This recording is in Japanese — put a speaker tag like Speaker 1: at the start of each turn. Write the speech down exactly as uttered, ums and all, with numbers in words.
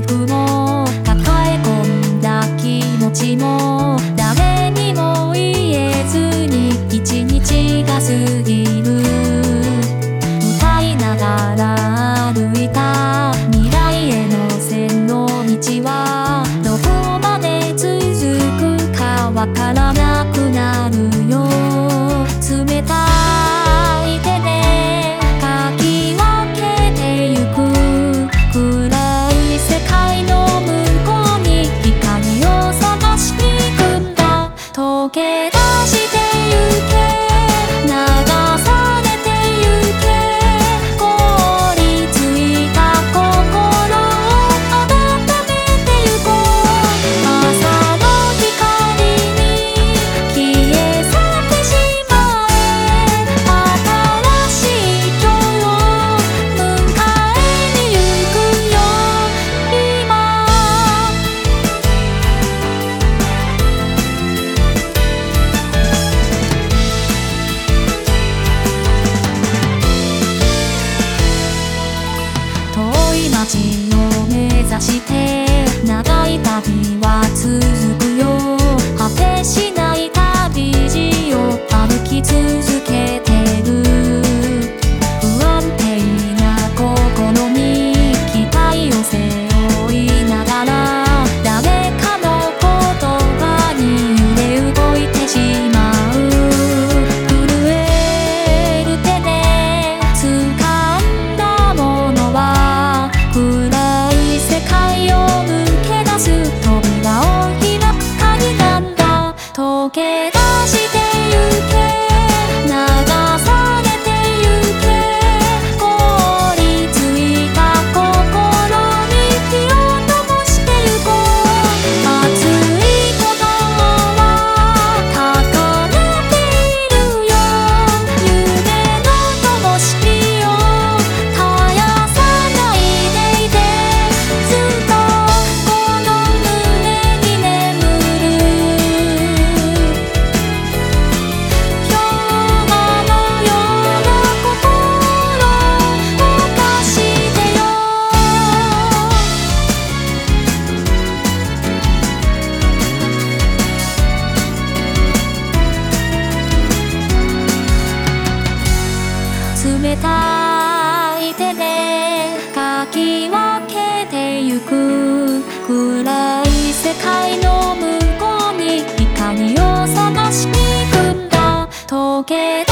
Speaker 1: プも抱え込んだ気持ちも誰にも言えずに一日が過ぎる。歌いながら歩いた未来への線の道はどこまで続くかわからなくなるよ。冷たい手でかき分けてゆく暗い世界の向こうに光を探しに行くんだ。溶け出してゆけ流されてゆけ凍りついた心を温めてゆこう。朝の光に消え去ってしまえ新しい今日を迎えにゆくよ今。遠い街を目指して長い旅は続くよ。果てしない旅路を歩き続けてる。不安定な心に期待を背負いながら誰かの言葉に揺れ動いてしまう。震える手で掴んだものは暗い世界を抜け出す扉を開く鍵なんだ。溶け出してゆけ流されてゆけ凍りついた心に火を灯してゆこう。熱い鼓動は高鳴っているよ。夢の灯火を絶やさないでいてずっとこの胸に眠る。氷河のような心を犯してよ。冷たい手でかき分けてゆく暗い世界の向こうに光を探しに行くんだ。溶け